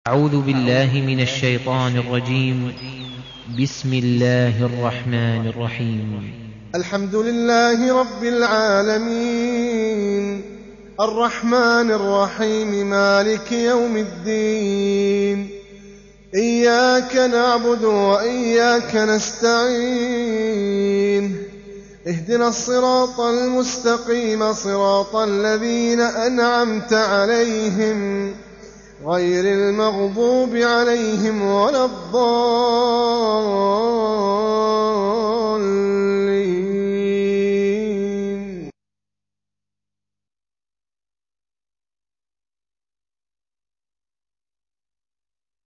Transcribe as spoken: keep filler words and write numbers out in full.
أعوذ بالله من الشيطان الرجيم. بسم الله الرحمن الرحيم. الحمد لله رب العالمين الرحمن الرحيم مالك يوم الدين. إياك نعبد وإياك نستعين. اهدنا الصراط المستقيم صراط الذين أنعمت عليهم غير المغضوب عليهم ولا الضالين.